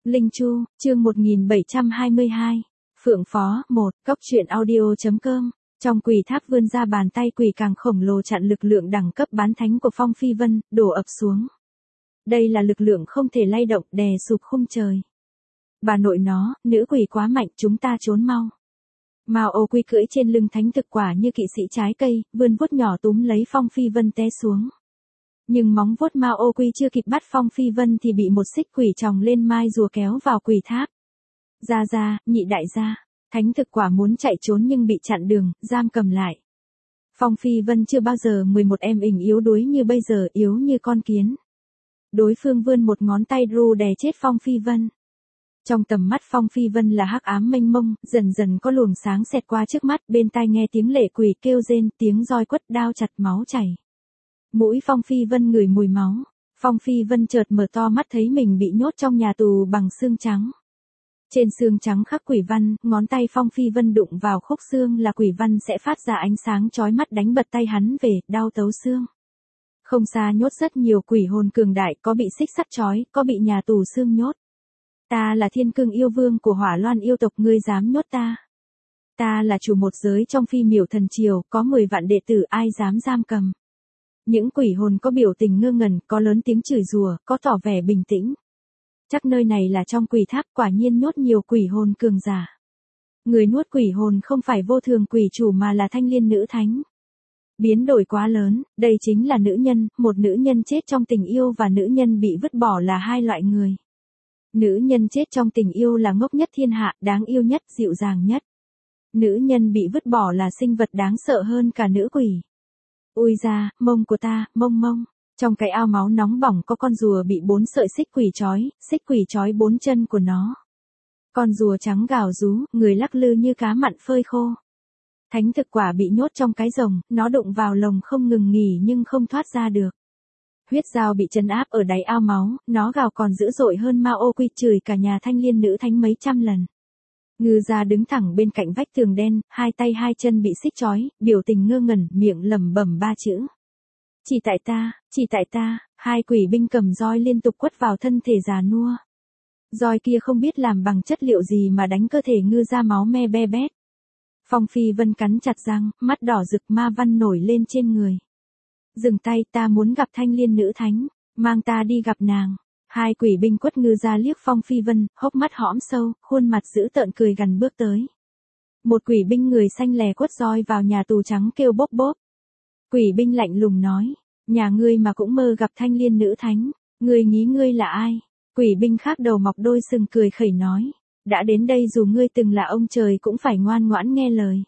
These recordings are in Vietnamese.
Linh Chu, chương 1722. Phượng Phó, 1, Cốc truyện audio.com. Trong quỷ tháp vươn ra bàn tay quỷ càng khổng lồ chặn lực lượng đẳng cấp bán thánh của Phong Phi Vân, đổ ập xuống. Đây là lực lượng không thể lay động, đè sụp khung trời. Bà nội nó, nữ quỷ quá mạnh, chúng ta trốn mau. Mao Ô Quy cưỡi trên lưng thánh thực quả như kỵ sĩ trái cây, vươn vuốt nhỏ túm lấy Phong Phi Vân té xuống. Nhưng móng vuốt Mao Ô Quy chưa kịp bắt Phong Phi Vân thì bị một xích quỷ chòng lên mai rùa kéo vào quỷ tháp. Ra, nhị đại gia. Thánh thực quả muốn chạy trốn nhưng bị chặn đường, giam cầm lại. Phong Phi Vân chưa bao giờ 11 em ình yếu đuối như bây giờ, yếu như con kiến. Đối phương vươn một ngón tay ru đè chết Phong Phi Vân. Trong tầm mắt Phong Phi Vân là hắc ám mênh mông, dần dần có luồng sáng xẹt qua trước mắt, bên tai nghe tiếng lệ quỷ kêu rên, tiếng roi quất đao chặt máu chảy. Mũi Phong Phi Vân ngửi mùi máu. Phong Phi Vân chợt mở to mắt thấy mình bị nhốt trong nhà tù bằng xương trắng. Trên xương trắng khắc quỷ văn, ngón tay Phong Phi Vân đụng vào khúc xương là quỷ văn sẽ phát ra ánh sáng chói mắt đánh bật tay hắn về, đau tấu xương. Không xa nhốt rất nhiều quỷ hồn cường đại, có bị xích sắt trói, có bị nhà tù xương nhốt. Ta là thiên cương yêu vương của Hỏa Loan yêu tộc, ngươi dám nhốt ta? Ta là chủ một giới trong Phi Miểu thần triều, có 10 vạn đệ tử, ai dám giam cầm? Những quỷ hồn có biểu tình ngơ ngẩn, có lớn tiếng chửi rủa, có tỏ vẻ bình tĩnh. Chắc nơi này là trong quỷ tháp, quả nhiên nhốt nhiều quỷ hồn cường giả. Người nuốt quỷ hồn không phải vô thường quỷ chủ mà là Thanh Liên nữ thánh. Biến đổi quá lớn, đây chính là nữ nhân, một nữ nhân chết trong tình yêu và nữ nhân bị vứt bỏ là hai loại người. Nữ nhân chết trong tình yêu là ngốc nhất thiên hạ, đáng yêu nhất, dịu dàng nhất. Nữ nhân bị vứt bỏ là sinh vật đáng sợ hơn cả nữ quỷ. Ui da, mông của ta, mông. Trong cái ao máu nóng bỏng có con rùa bị 4 sợi xích quỷ trói 4 chân của nó. Con rùa trắng gào rú, người lắc lư như cá mặn phơi khô. Thánh thực quả bị nhốt trong cái rồng, nó đụng vào lồng không ngừng nghỉ nhưng không thoát ra được. Huyết dao bị trấn áp ở đáy ao máu, nó gào còn dữ dội hơn Mao Ô Quy, chửi cả nhà Thanh Liên nữ thánh mấy trăm lần. Ngư gia đứng thẳng bên cạnh vách tường đen, hai tay hai chân bị xích trói, biểu tình ngơ ngẩn, miệng lẩm bẩm 3 chữ. Chỉ tại ta, hai quỷ binh cầm roi liên tục quất vào thân thể già nua. Roi kia không biết làm bằng chất liệu gì mà đánh cơ thể ngư gia máu me be bét. Phong Phi Vân cắn chặt răng, mắt đỏ rực, ma văn nổi lên trên người. Dừng tay, ta muốn gặp Thanh Liên nữ thánh, mang ta đi gặp nàng. Hai quỷ binh quất ngư gia liếc Phong Phi Vân, hốc mắt hõm sâu, khuôn mặt dữ tợn cười gằn bước tới. Một quỷ binh người xanh lè quất roi vào nhà tù trắng kêu bốp bốp. Quỷ binh lạnh lùng nói, nhà ngươi mà cũng mơ gặp Thanh Liên nữ thánh, ngươi nghĩ ngươi là ai? Quỷ binh khác đầu mọc đôi sừng cười khẩy nói, đã đến đây dù ngươi từng là ông trời cũng phải ngoan ngoãn nghe lời.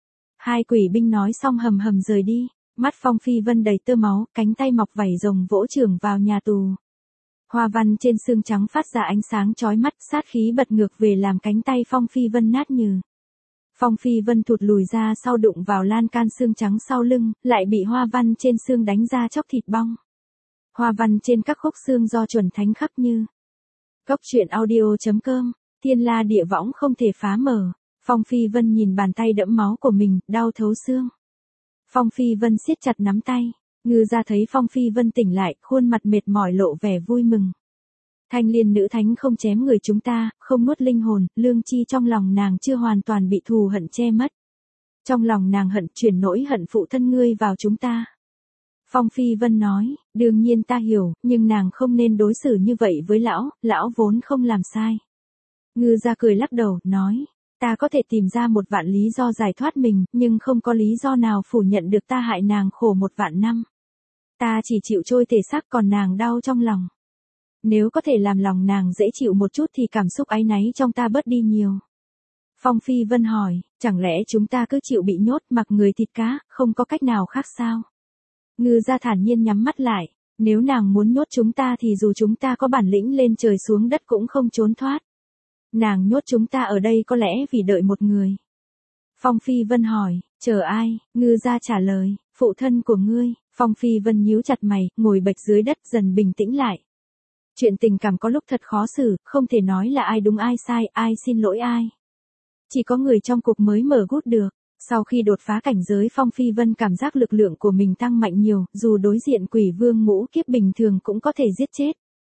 Hai quỷ binh nói xong hầm hầm rời đi, mắt Phong Phi Vân đầy tơ máu, cánh tay mọc vảy rồng vỗ chưởng vào nhà tù. Hoa văn trên xương trắng phát ra ánh sáng chói mắt, sát khí bật ngược về làm cánh tay Phong Phi Vân nát nhừ. Phong Phi Vân thụt lùi ra sau đụng vào lan can xương trắng sau lưng, lại bị hoa văn trên xương đánh ra chóc thịt bong. Hoa văn trên các khúc xương do chuẩn thánh khắc như. Cốc truyện audio.com, thiên la địa võng không thể phá mở. Phong Phi Vân nhìn bàn tay đẫm máu của mình, đau thấu xương. Phong Phi Vân siết chặt nắm tay, ngư ra thấy Phong Phi Vân tỉnh lại, khuôn mặt mệt mỏi lộ vẻ vui mừng. Thanh Liên nữ thánh không chém người chúng ta, không nuốt linh hồn, lương chi trong lòng nàng chưa hoàn toàn bị thù hận che mất. Trong lòng nàng hận, chuyển nỗi hận phụ thân ngươi vào chúng ta. Phong Phi Vân nói, đương nhiên ta hiểu, nhưng nàng không nên đối xử như vậy với lão vốn không làm sai. Ngư ra cười lắc đầu, nói, ta có thể tìm ra 1 vạn lý do giải thoát mình, nhưng không có lý do nào phủ nhận được ta hại nàng khổ 1 vạn năm. Ta chỉ chịu trôi thể xác còn nàng đau trong lòng. Nếu có thể làm lòng nàng dễ chịu một chút thì cảm xúc áy náy trong ta bớt đi nhiều. Phong Phi Vân hỏi, chẳng lẽ chúng ta cứ chịu bị nhốt mặc người thịt cá, không có cách nào khác sao? Ngư gia thản nhiên nhắm mắt lại, nếu nàng muốn nhốt chúng ta thì dù chúng ta có bản lĩnh lên trời xuống đất cũng không trốn thoát. Nàng nhốt chúng ta ở đây có lẽ vì đợi một người. Phong Phi Vân hỏi, chờ ai? Ngư gia trả lời, phụ thân của ngươi. Phong Phi Vân nhíu chặt mày, ngồi bệt dưới đất dần bình tĩnh lại. Chuyện tình cảm có lúc thật khó xử, không thể nói là ai đúng ai sai, ai xin lỗi ai. Chỉ có người trong cục mới mở gút được. Sau khi đột phá cảnh giới, Phong Phi Vân cảm giác lực lượng của mình tăng mạnh nhiều, dù đối diện quỷ vương ngũ kiếp bình thường cũng có thể giết chết.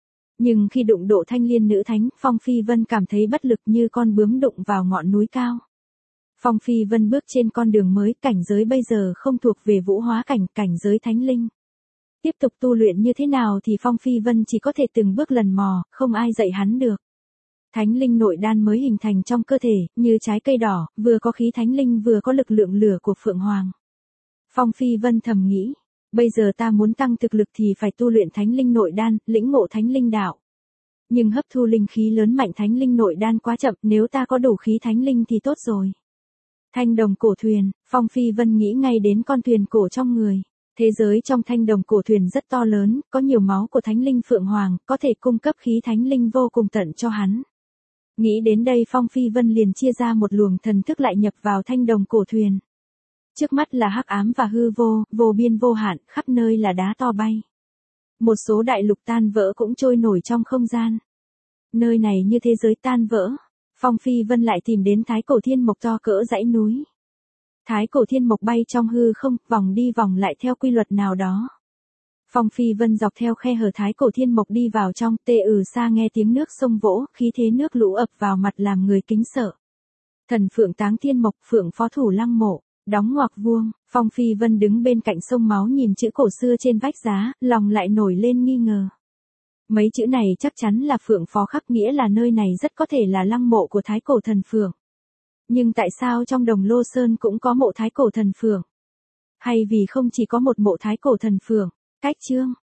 Nhưng khi đụng độ Thanh Liên nữ thánh, Phong Phi Vân cảm thấy bất lực như con bướm đụng vào ngọn núi cao. Phong Phi Vân bước trên con đường mới, cảnh giới bây giờ không thuộc về vũ hóa cảnh, cảnh giới thánh linh. Tiếp tục tu luyện như thế nào thì Phong Phi Vân chỉ có thể từng bước lần mò, không ai dạy hắn được. Thánh linh nội đan mới hình thành trong cơ thể, như trái cây đỏ, vừa có khí thánh linh vừa có lực lượng lửa của Phượng Hoàng. Phong Phi Vân thầm nghĩ, bây giờ ta muốn tăng thực lực thì phải tu luyện thánh linh nội đan, lĩnh ngộ thánh linh đạo. Nhưng hấp thu linh khí lớn mạnh thánh linh nội đan quá chậm, nếu ta có đủ khí thánh linh thì tốt rồi. Thanh đồng cổ thuyền, Phong Phi Vân nghĩ ngay đến con thuyền cổ trong người. Thế giới trong thanh đồng cổ thuyền rất to lớn, có nhiều máu của thánh linh Phượng Hoàng, có thể cung cấp khí thánh linh vô cùng tận cho hắn. Nghĩ đến đây Phong Phi Vân liền chia ra một luồng thần thức lại nhập vào thanh đồng cổ thuyền. Trước mắt là hắc ám và hư vô, vô biên vô hạn, khắp nơi là đá to bay. Một số đại lục tan vỡ cũng trôi nổi trong không gian. Nơi này như thế giới tan vỡ. Phong Phi Vân lại tìm đến Thái Cổ Thiên Mộc to cỡ dãy núi. Thái Cổ Thiên Mộc bay trong hư không, vòng đi vòng lại theo quy luật nào đó. Phong Phi Vân dọc theo khe hở Thái Cổ Thiên Mộc đi vào trong, xa nghe tiếng nước sông vỗ, khí thế nước lũ ập vào mặt làm người kính sợ. Thần Phượng Táng Thiên Mộc, Phượng Phó Thủ Lăng Mộ, đóng ngoặc vuông, Phong Phi Vân đứng bên cạnh sông máu nhìn chữ cổ xưa trên vách giá, lòng lại nổi lên nghi ngờ. Mấy chữ này chắc chắn là Phượng Phó khắc, nghĩa là nơi này rất có thể là lăng mộ của Thái Cổ Thần Phượng. Nhưng tại sao trong Đồng Lô Sơn cũng có mộ Thái Cổ Thần Phượng? Hay vì không chỉ có một mộ Thái Cổ Thần Phượng? Cách chương